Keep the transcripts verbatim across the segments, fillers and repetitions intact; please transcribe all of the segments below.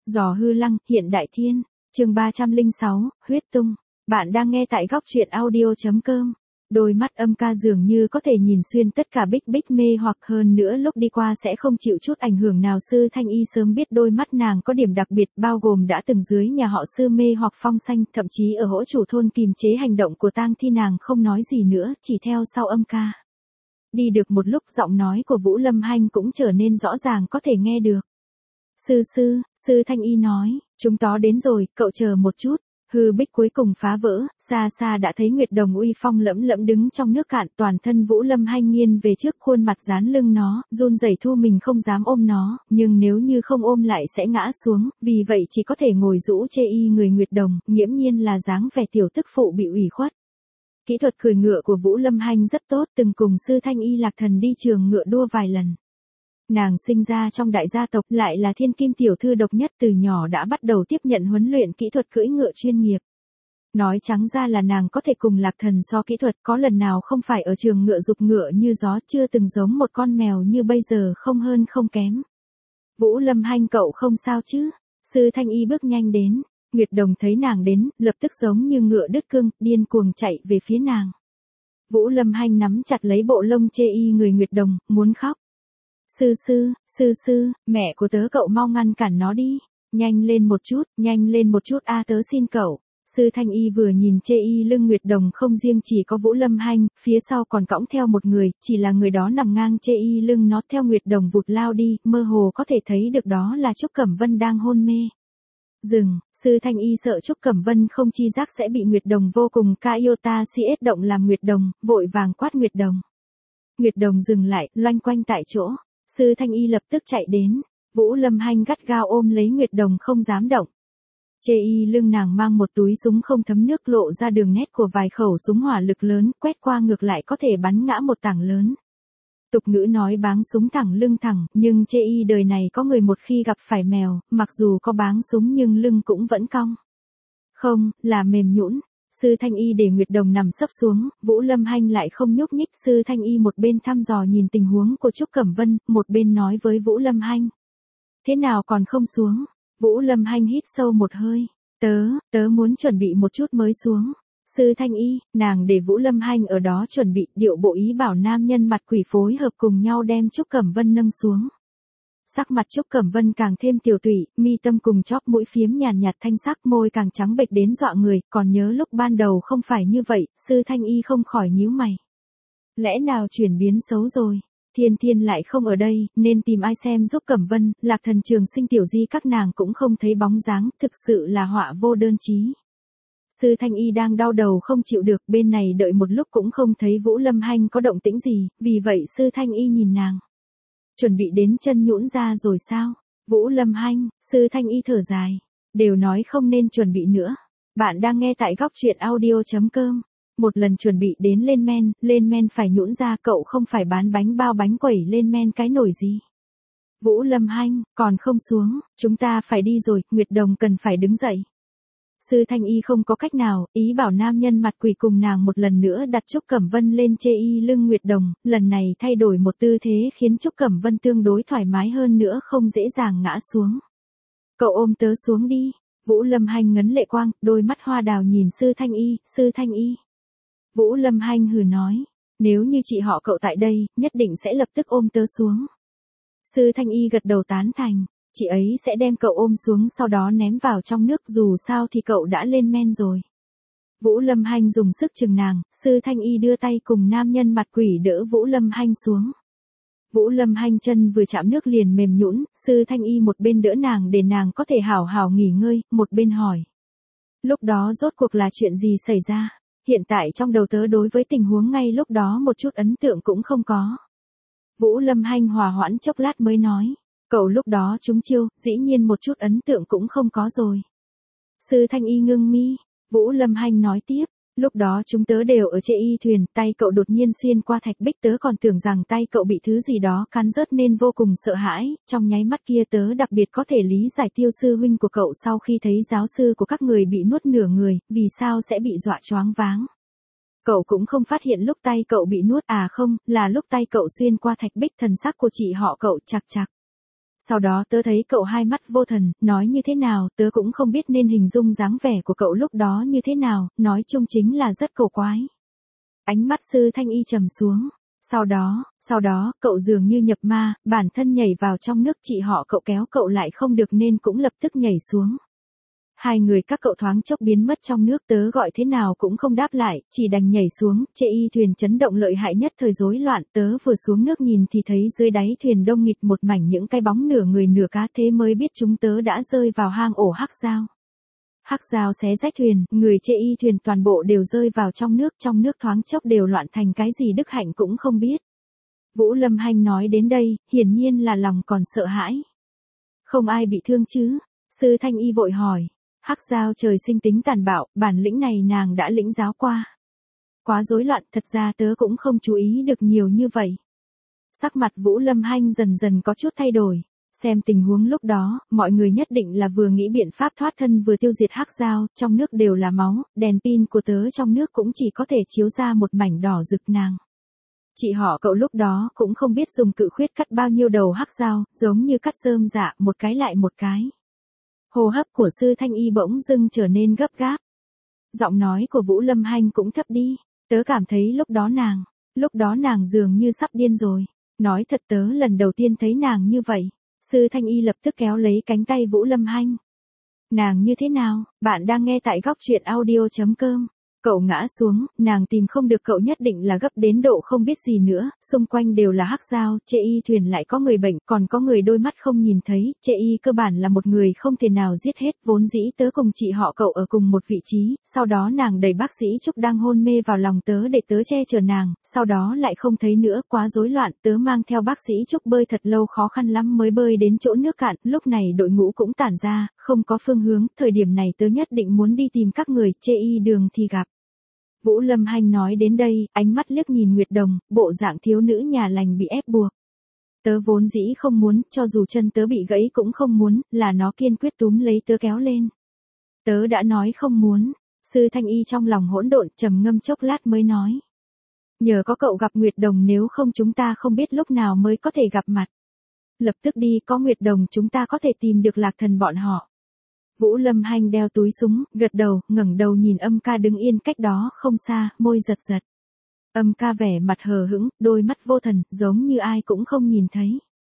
Giò hư lăng, hiện đại thiên. Chương ba trăm lẻ sáu, huyết tung. Bạn đang nghe tại góc truyện audio chấm com. Đôi mắt âm ca dường như có thể nhìn xuyên tất cả bích bích mê hoặc hơn nữa lúc đi qua sẽ không chịu chút ảnh hưởng nào. Sư Thanh Y sớm biết đôi mắt nàng có điểm đặc biệt, bao gồm đã từng dưới nhà họ Sư mê hoặc phong xanh, thậm chí ở hỗ chủ thôn kìm chế hành động của tang thi, nàng không nói gì nữa, chỉ theo sau âm ca. Đi được một lúc, giọng nói của Vũ Lâm Hanh cũng trở nên rõ ràng, có thể nghe được. Sư sư, Sư Thanh Y nói, chúng tó đến rồi, cậu chờ một chút. Hư bích cuối cùng phá vỡ, xa xa đã thấy Nguyệt Đồng uy phong lẫm lẫm đứng trong nước cạn, toàn thân Vũ Lâm Hanh nghiêng về trước, khuôn mặt dán lưng nó, run rẩy thu mình không dám ôm nó, nhưng nếu như không ôm lại sẽ ngã xuống, vì vậy chỉ có thể ngồi rũ chê y người Nguyệt Đồng, nghiễm nhiên là dáng vẻ tiểu tức phụ bị ủy khuất. Kỹ thuật cưỡi ngựa của Vũ Lâm Hanh rất tốt, từng cùng Sư Thanh Y Lạc Thần đi trường ngựa đua vài lần. Nàng sinh ra trong đại gia tộc, lại là thiên kim tiểu thư độc nhất, từ nhỏ đã bắt đầu tiếp nhận huấn luyện kỹ thuật cưỡi ngựa chuyên nghiệp. Nói trắng ra là nàng có thể cùng Lạc Thần so kỹ thuật, có lần nào không phải ở trường ngựa dục ngựa như gió, chưa từng giống một con mèo như bây giờ, không hơn không kém. Vũ Lâm Hanh, cậu không sao chứ? Sư Thanh Y bước nhanh đến, Nguyệt Đồng thấy nàng đến, lập tức giống như ngựa đứt cương, điên cuồng chạy về phía nàng. Vũ Lâm Hanh nắm chặt lấy bộ lông chê y người Nguyệt Đồng, muốn khóc. Sư sư, sư sư, mẹ của tớ, cậu mau ngăn cản nó đi. Nhanh lên một chút, nhanh lên một chút a, tớ xin cậu. Sư Thanh Y vừa nhìn chê y lưng Nguyệt Đồng, không riêng chỉ có Vũ Lâm Hanh, phía sau còn cõng theo một người, chỉ là người đó nằm ngang chê y lưng nó, theo Nguyệt Đồng vụt lao đi, mơ hồ có thể thấy được đó là Trúc Cẩm Vân đang hôn mê. Dừng, Sư Thanh Y sợ Trúc Cẩm Vân không chi giác sẽ bị Nguyệt Đồng vô cùng ca yêu ta si ết động làm Nguyệt Đồng, vội vàng quát Nguyệt Đồng. Nguyệt Đồng dừng lại, loanh quanh tại chỗ. Sư Thanh Y lập tức chạy đến, Vũ Lâm Hanh gắt gao ôm lấy Nguyệt Đồng không dám động. Chê y lưng nàng mang một túi súng không thấm nước, lộ ra đường nét của vài khẩu súng hỏa lực lớn, quét qua ngược lại có thể bắn ngã một tảng lớn. Tục ngữ nói báng súng thẳng lưng thẳng, nhưng chê y đời này có người một khi gặp phải mèo, mặc dù có báng súng nhưng lưng cũng vẫn cong. Không, là mềm nhũn. Sư Thanh Y để Nguyệt Đồng nằm sấp xuống, Vũ Lâm Hanh lại không nhúc nhích. Sư Thanh Y một bên thăm dò nhìn tình huống của Trúc Cẩm Vân, một bên nói với Vũ Lâm Hanh. Thế nào còn không xuống? Vũ Lâm Hanh hít sâu một hơi. Tớ, tớ muốn chuẩn bị một chút mới xuống. Sư Thanh Y, nàng để Vũ Lâm Hanh ở đó chuẩn bị, điệu bộ ý bảo nam nhân mặt quỷ phối hợp cùng nhau đem Trúc Cẩm Vân nâng xuống. Sắc mặt Trúc Cẩm Vân càng thêm tiểu tụy, mi tâm cùng chóp mũi phiếm nhàn nhạt thanh sắc, môi càng trắng bệch đến dọa người, còn nhớ lúc ban đầu không phải như vậy. Sư Thanh Y không khỏi nhíu mày. Lẽ nào chuyển biến xấu rồi? Thiên Thiên lại không ở đây, nên tìm ai xem giúp Cẩm Vân, Lạc Thần, Trường Sinh, Tiểu Di các nàng cũng không thấy bóng dáng, thực sự là họa vô đơn chí. Sư Thanh Y đang đau đầu không chịu được, bên này đợi một lúc cũng không thấy Vũ Lâm Hanh có động tĩnh gì, vì vậy Sư Thanh Y nhìn nàng. Chuẩn bị đến chân nhũn ra rồi sao? Vũ Lâm Hanh, Sư Thanh Y thở dài. Đều nói không nên chuẩn bị nữa. Bạn đang nghe tại góc truyện audio chấm com. Một lần chuẩn bị đến lên men, lên men phải nhũn ra, cậu không phải bán bánh bao bánh quẩy lên men cái nổi gì. Vũ Lâm Hanh, còn không xuống, chúng ta phải đi rồi, Nguyệt Đồng cần phải đứng dậy. Sư Thanh Y không có cách nào, ý bảo nam nhân mặt quỷ cùng nàng một lần nữa đặt Trúc Cẩm Vân lên chê y lưng Nguyệt Đồng, lần này thay đổi một tư thế khiến Trúc Cẩm Vân tương đối thoải mái hơn nữa, không dễ dàng ngã xuống. Cậu ôm tớ xuống đi. Vũ Lâm Hanh ngấn lệ quang, đôi mắt hoa đào nhìn Sư Thanh Y, Sư Thanh Y. Vũ Lâm Hanh hừ nói, nếu như chị họ cậu tại đây, nhất định sẽ lập tức ôm tớ xuống. Sư Thanh Y gật đầu tán thành. Chị ấy sẽ đem cậu ôm xuống, sau đó ném vào trong nước, dù sao thì cậu đã lên men rồi. Vũ Lâm Hanh dùng sức chừng nàng, Sư Thanh Y đưa tay cùng nam nhân mặt quỷ đỡ Vũ Lâm Hanh xuống. Vũ Lâm Hanh chân vừa chạm nước liền mềm nhũn, Sư Thanh Y một bên đỡ nàng để nàng có thể hảo hảo nghỉ ngơi, một bên hỏi. Lúc đó rốt cuộc là chuyện gì xảy ra? Hiện tại trong đầu tớ đối với tình huống ngay lúc đó một chút ấn tượng cũng không có. Vũ Lâm Hanh hòa hoãn chốc lát mới nói. Cậu lúc đó trúng chiêu, dĩ nhiên một chút ấn tượng cũng không có rồi. Sư Thanh Y ngưng mi, Vũ Lâm Hanh nói tiếp, lúc đó chúng tớ đều ở chê y thuyền, tay cậu đột nhiên xuyên qua thạch bích, tớ còn tưởng rằng tay cậu bị thứ gì đó cắn rớt nên vô cùng sợ hãi, trong nháy mắt kia tớ đặc biệt có thể lý giải Tiêu sư huynh của cậu sau khi thấy giáo sư của các người bị nuốt nửa người, vì sao sẽ bị dọa choáng váng. Cậu cũng không phát hiện lúc tay cậu bị nuốt à? Không, là lúc tay cậu xuyên qua thạch bích, thần sắc của chị họ cậu chạc chạc. Sau đó tớ thấy cậu hai mắt vô thần, nói như thế nào, tớ cũng không biết nên hình dung dáng vẻ của cậu lúc đó như thế nào, nói chung chính là rất cổ quái. Ánh mắt Sư Thanh Y trầm xuống. Sau đó, sau đó, cậu dường như nhập ma, bản thân nhảy vào trong nước, chị họ cậu kéo cậu lại không được nên cũng lập tức nhảy xuống. Hai người các cậu thoáng chốc biến mất trong nước, tớ gọi thế nào cũng không đáp lại, chỉ đành nhảy xuống, chê y thuyền chấn động lợi hại nhất thời rối loạn, tớ vừa xuống nước nhìn thì thấy dưới đáy thuyền đông nghịt một mảnh những cái bóng nửa người nửa cá, thế mới biết chúng tớ đã rơi vào hang ổ hắc dao. Hắc dao xé rách thuyền, người chê y thuyền toàn bộ đều rơi vào trong nước, trong nước thoáng chốc đều loạn thành cái gì Đức Hạnh cũng không biết. Vũ Lâm Hanh nói đến đây, hiển nhiên là lòng còn sợ hãi. Không ai bị thương chứ? Sư Thanh Y vội hỏi. Hắc dao trời sinh tính tàn bạo, bản lĩnh này nàng đã lĩnh giáo qua. Quá rối loạn, thật ra tớ cũng không chú ý được nhiều như vậy. Sắc mặt Vũ Lâm Hanh dần dần có chút thay đổi. Xem tình huống lúc đó, mọi người nhất định là vừa nghĩ biện pháp thoát thân vừa tiêu diệt hắc dao, trong nước đều là máu, đèn pin của tớ trong nước cũng chỉ có thể chiếu ra một mảnh đỏ rực nàng. Chị họ cậu lúc đó cũng không biết dùng cự khuyết cắt bao nhiêu đầu hắc dao, giống như cắt rơm rạ, một cái lại một cái. Hô hấp của Sư Thanh Y bỗng dưng trở nên gấp gáp. Giọng nói của Vũ Lâm Hanh cũng thấp đi, tớ cảm thấy lúc đó nàng, lúc đó nàng dường như sắp điên rồi. Nói thật tớ lần đầu tiên thấy nàng như vậy. Sư Thanh Y lập tức kéo lấy cánh tay Vũ Lâm Hanh. Nàng như thế nào? Bạn đang nghe tại góc truyện audio chấm com. Cậu ngã xuống, nàng tìm không được cậu nhất định là gấp đến độ không biết gì nữa, xung quanh đều là hắc dao, chê y thuyền lại có người bệnh, còn có người đôi mắt không nhìn thấy, chê y cơ bản là một người không thể nào giết hết, vốn dĩ tớ cùng chị họ cậu ở cùng một vị trí, sau đó nàng đẩy bác sĩ Trúc đang hôn mê vào lòng tớ để tớ che chở nàng, sau đó lại không thấy nữa, quá rối loạn, tớ mang theo bác sĩ Trúc bơi thật lâu khó khăn lắm mới bơi đến chỗ nước cạn, lúc này đội ngũ cũng tản ra, không có phương hướng, thời điểm này tớ nhất định muốn đi tìm các người, chê y đường thì gặp. Vũ Lâm Hanh nói đến đây, ánh mắt liếc nhìn Nguyệt Đồng, bộ dạng thiếu nữ nhà lành bị ép buộc. Tớ vốn dĩ không muốn, cho dù chân tớ bị gãy cũng không muốn, là nó kiên quyết túm lấy tớ kéo lên. Tớ đã nói không muốn. Sư Thanh Y trong lòng hỗn độn, trầm ngâm chốc lát mới nói. Nhờ có cậu gặp Nguyệt Đồng, nếu không chúng ta không biết lúc nào mới có thể gặp mặt. Lập tức đi, có Nguyệt Đồng chúng ta có thể tìm được Lạc Thần bọn họ. Vũ Lâm Hanh đeo túi súng, gật đầu, ngẩng đầu nhìn Âm Ca đứng yên cách đó không xa, môi giật giật. Âm Ca vẻ mặt hờ hững, đôi mắt vô thần, giống như ai cũng không nhìn thấy.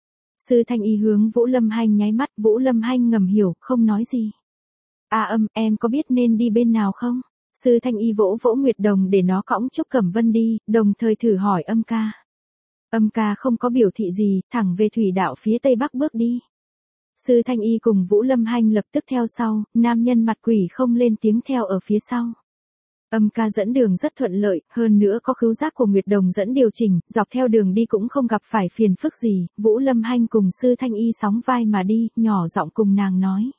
Sư Thanh Y hướng Vũ Lâm Hanh nháy mắt, Vũ Lâm Hanh ngầm hiểu, không nói gì. A Âm, em có biết nên đi bên nào không? Sư Thanh Y vỗ vỗ Nguyệt Đồng để nó cõng Trúc Cẩm Vân đi, đồng thời thử hỏi Âm Ca. Âm Ca không có biểu thị gì, thẳng về thủy đạo phía tây bắc bước đi. Sư Thanh Y cùng Vũ Lâm Hanh lập tức theo sau, nam nhân mặt quỷ không lên tiếng theo ở phía sau. Âm Ca dẫn đường rất thuận lợi, hơn nữa có khứu giác của Nguyệt Đồng dẫn điều chỉnh, dọc theo đường đi cũng không gặp phải phiền phức gì, Vũ Lâm Hanh cùng Sư Thanh Y sóng vai mà đi, nhỏ giọng cùng nàng nói.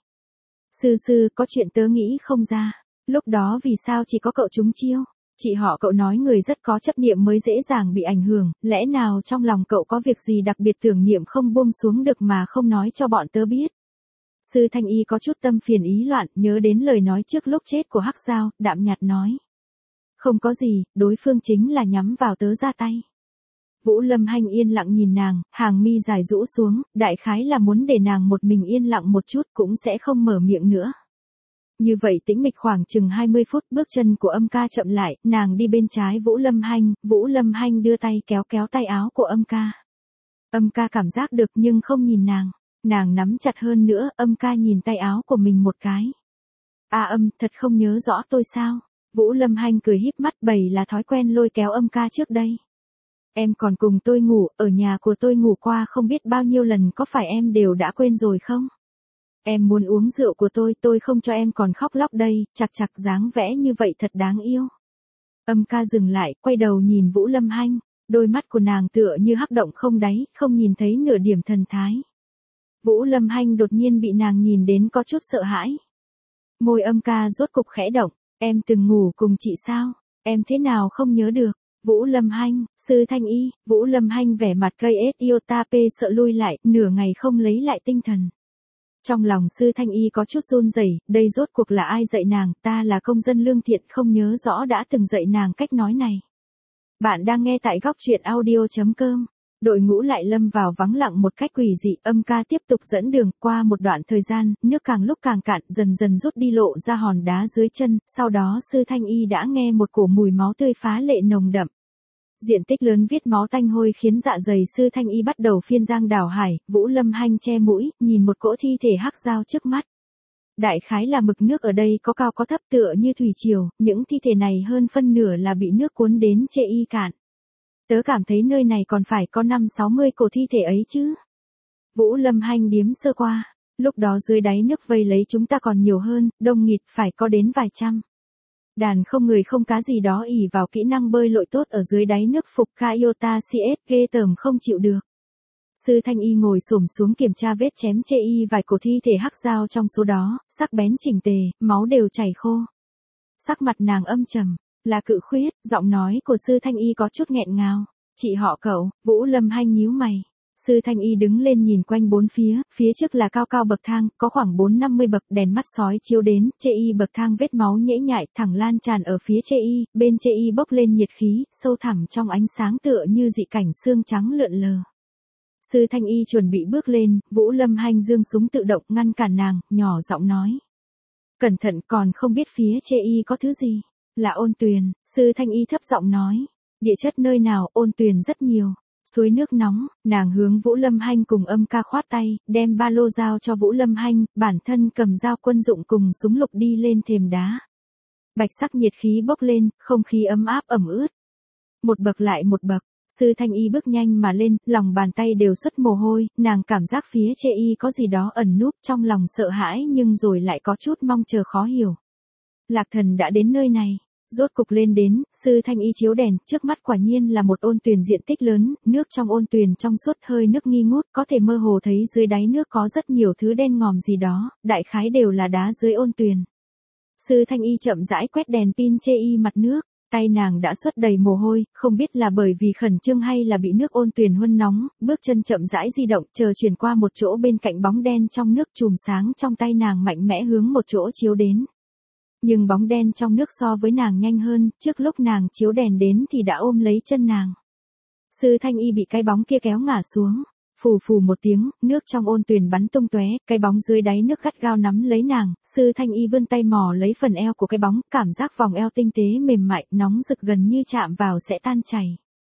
Sư sư, có chuyện tớ nghĩ không ra, lúc đó vì sao chỉ có cậu trúng chiêu? Chị họ cậu nói người rất có chấp niệm mới dễ dàng bị ảnh hưởng, lẽ nào trong lòng cậu có việc gì đặc biệt tưởng niệm không buông xuống được mà không nói cho bọn tớ biết? Sư Thanh Y có chút tâm phiền ý loạn, nhớ đến lời nói trước lúc chết của Hắc Dao, đạm nhạt nói. Không có gì, đối phương chính là nhắm vào tớ ra tay. Vũ Lâm Hanh yên lặng nhìn nàng, hàng mi dài rũ xuống, đại khái là muốn để nàng một mình yên lặng một chút cũng sẽ không mở miệng nữa. Như vậy tĩnh mịch khoảng chừng hai mươi phút, bước chân của Âm Ca chậm lại, nàng đi bên trái Vũ Lâm Hanh, Vũ Lâm Hanh đưa tay kéo kéo tay áo của Âm Ca. Âm Ca cảm giác được nhưng không nhìn nàng, nàng nắm chặt hơn nữa, Âm Ca nhìn tay áo của mình một cái. A Âm, thật không nhớ rõ tôi sao? Vũ Lâm Hanh cười híp mắt, bày là thói quen lôi kéo Âm Ca trước đây. Em còn cùng tôi ngủ, ở nhà của tôi ngủ qua không biết bao nhiêu lần, có phải em đều đã quên rồi không? Em muốn uống rượu của tôi, tôi không cho em còn khóc lóc đây, chạc chạc dáng vẽ như vậy thật đáng yêu. Âm Ca dừng lại, quay đầu nhìn Vũ Lâm Hanh, đôi mắt của nàng tựa như hắc động không đáy, không nhìn thấy nửa điểm thần thái. Vũ Lâm Hanh đột nhiên bị nàng nhìn đến có chút sợ hãi. Môi Âm Ca rốt cục khẽ động, em từng ngủ cùng chị sao? Em thế nào không nhớ được? Vũ Lâm Hanh, Sư Thanh Y, Vũ Lâm Hanh vẻ mặt cây ết iota p sợ lui lại, nửa ngày không lấy lại tinh thần. Trong lòng Sư Thanh Y có chút run rẩy, đây rốt cuộc là ai dạy nàng, ta là công dân lương thiện không nhớ rõ đã từng dạy nàng cách nói này. Bạn đang nghe tại góc truyện audio chấm com. Đội ngũ lại lâm vào vắng lặng một cách quỷ dị, âm ca tiếp tục dẫn đường. Qua một đoạn thời gian, nước càng lúc càng cạn, dần dần rút đi lộ ra hòn đá dưới chân, sau đó Sư Thanh Y đã nghe một cổ mùi máu tươi phá lệ nồng đậm. Diện tích lớn viết máu tanh hôi khiến dạ dày Sư Thanh Y bắt đầu phiên giang đảo hải. Vũ Lâm Hanh che mũi, nhìn một cỗ thi thể hắc dao trước mắt. Đại khái là mực nước ở đây có cao có thấp tựa như thủy triều, những thi thể này hơn phân nửa là bị nước cuốn đến chê y cạn. Tớ cảm thấy nơi này còn phải có năm sáu mươi cổ thi thể ấy chứ. Vũ Lâm Hanh điếm sơ qua, lúc đó dưới đáy nước vây lấy chúng ta còn nhiều hơn, đông nghịt phải có đến vài trăm. Đàn không người không cá gì đó ỷ vào kỹ năng bơi lội tốt ở dưới đáy nước phục Kaiota xê ét ghê tởm không chịu được. Sư Thanh Y ngồi xổm xuống kiểm tra vết chém chê y vài cổ thi thể hắc dao trong số đó, sắc bén chỉnh tề, máu đều chảy khô. Sắc mặt nàng âm trầm, là Cự Khuyết, giọng nói của Sư Thanh Y có chút nghẹn ngào. Chị họ cậu, Vũ Lâm Hanh nhíu mày. Sư Thanh Y đứng lên nhìn quanh bốn phía, phía trước là cao cao bậc thang, có khoảng bốn năm mươi bậc, đèn mắt sói chiếu đến, chê y bậc thang vết máu nhễ nhại thẳng lan tràn ở phía chê y, bên chê y bốc lên nhiệt khí, sâu thẳm trong ánh sáng tựa như dị cảnh xương trắng lượn lờ. Sư Thanh Y chuẩn bị bước lên, Vũ Lâm Hanh giương súng tự động ngăn cản nàng, nhỏ giọng nói. Cẩn thận, còn không biết phía chê y có thứ gì. Là ôn tuyền, Sư Thanh Y thấp giọng nói. Địa chất nơi nào, ôn tuyền rất nhiều. Suối nước nóng, nàng hướng Vũ Lâm Hanh cùng âm ca khoát tay, đem ba lô dao cho Vũ Lâm Hanh, bản thân cầm dao quân dụng cùng súng lục đi lên thềm đá. Bạch sắc nhiệt khí bốc lên, không khí ấm áp ẩm ướt. Một bậc lại một bậc, Sư Thanh Y bước nhanh mà lên, lòng bàn tay đều xuất mồ hôi, nàng cảm giác phía chê y có gì đó ẩn núp, trong lòng sợ hãi nhưng rồi lại có chút mong chờ khó hiểu. Lạc Thần đã đến nơi này. Rốt cục lên đến, Sư Thanh Y chiếu đèn, trước mắt quả nhiên là một ôn tuyền diện tích lớn, nước trong ôn tuyền trong suốt hơi nước nghi ngút, có thể mơ hồ thấy dưới đáy nước có rất nhiều thứ đen ngòm gì đó, đại khái đều là đá dưới ôn tuyền. Sư Thanh Y chậm rãi quét đèn pin chê y mặt nước, tay nàng đã xuất đầy mồ hôi, không biết là bởi vì khẩn trương hay là bị nước ôn tuyền huân nóng, bước chân chậm rãi di động, chờ chuyển qua một chỗ bên cạnh bóng đen trong nước chùm sáng trong tay nàng mạnh mẽ hướng một chỗ chiếu đến. Nhưng bóng đen trong nước so với nàng nhanh hơn, trước lúc nàng chiếu đèn đến thì đã ôm lấy chân nàng. Sư Thanh Y bị cái bóng kia kéo ngả xuống, phù phù một tiếng, nước trong ôn tuyền bắn tung tóe, cái bóng dưới đáy nước gắt gao nắm lấy nàng, Sư Thanh Y vươn tay mò lấy phần eo của cái bóng, cảm giác vòng eo tinh tế mềm mại, nóng rực gần như chạm vào sẽ tan chảy.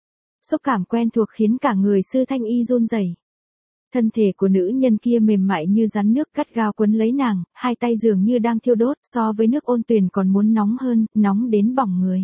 Xúc cảm quen thuộc khiến cả người Sư Thanh Y run rẩy. Thân thể của nữ nhân kia mềm mại như rắn nước cắt gao quấn lấy nàng, hai tay dường như đang thiêu đốt, so với nước ôn tuyền còn muốn nóng hơn, nóng đến bỏng người.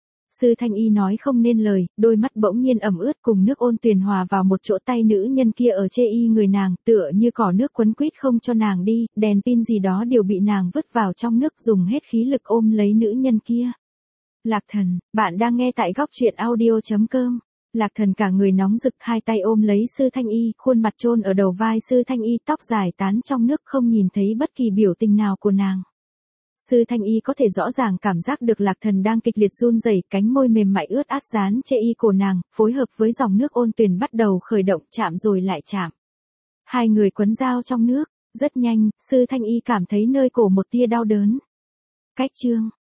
Sư Thanh Y nói không nên lời, đôi mắt bỗng nhiên ẩm ướt cùng nước ôn tuyền hòa vào một chỗ, tay nữ nhân kia ở chê y người nàng, tựa như cỏ nước quấn quýt không cho nàng đi, đèn pin gì đó đều bị nàng vứt vào trong nước, dùng hết khí lực ôm lấy nữ nhân kia. Lạc Thần, bạn đang nghe tại góc truyện audio chấm com. Lạc Thần cả người nóng rực, hai tay ôm lấy Sư Thanh Y, khuôn mặt chôn ở đầu vai Sư Thanh Y, tóc dài tán trong nước, không nhìn thấy bất kỳ biểu tình nào của nàng. Sư Thanh Y có thể rõ ràng cảm giác được Lạc Thần đang kịch liệt run rẩy, cánh môi mềm mại ướt át dán chê y cổ nàng, phối hợp với dòng nước ôn tuyền bắt đầu khởi động, chạm rồi lại chạm. Hai người quấn dao trong nước, rất nhanh, Sư Thanh Y cảm thấy nơi cổ một tia đau đớn. Cách chương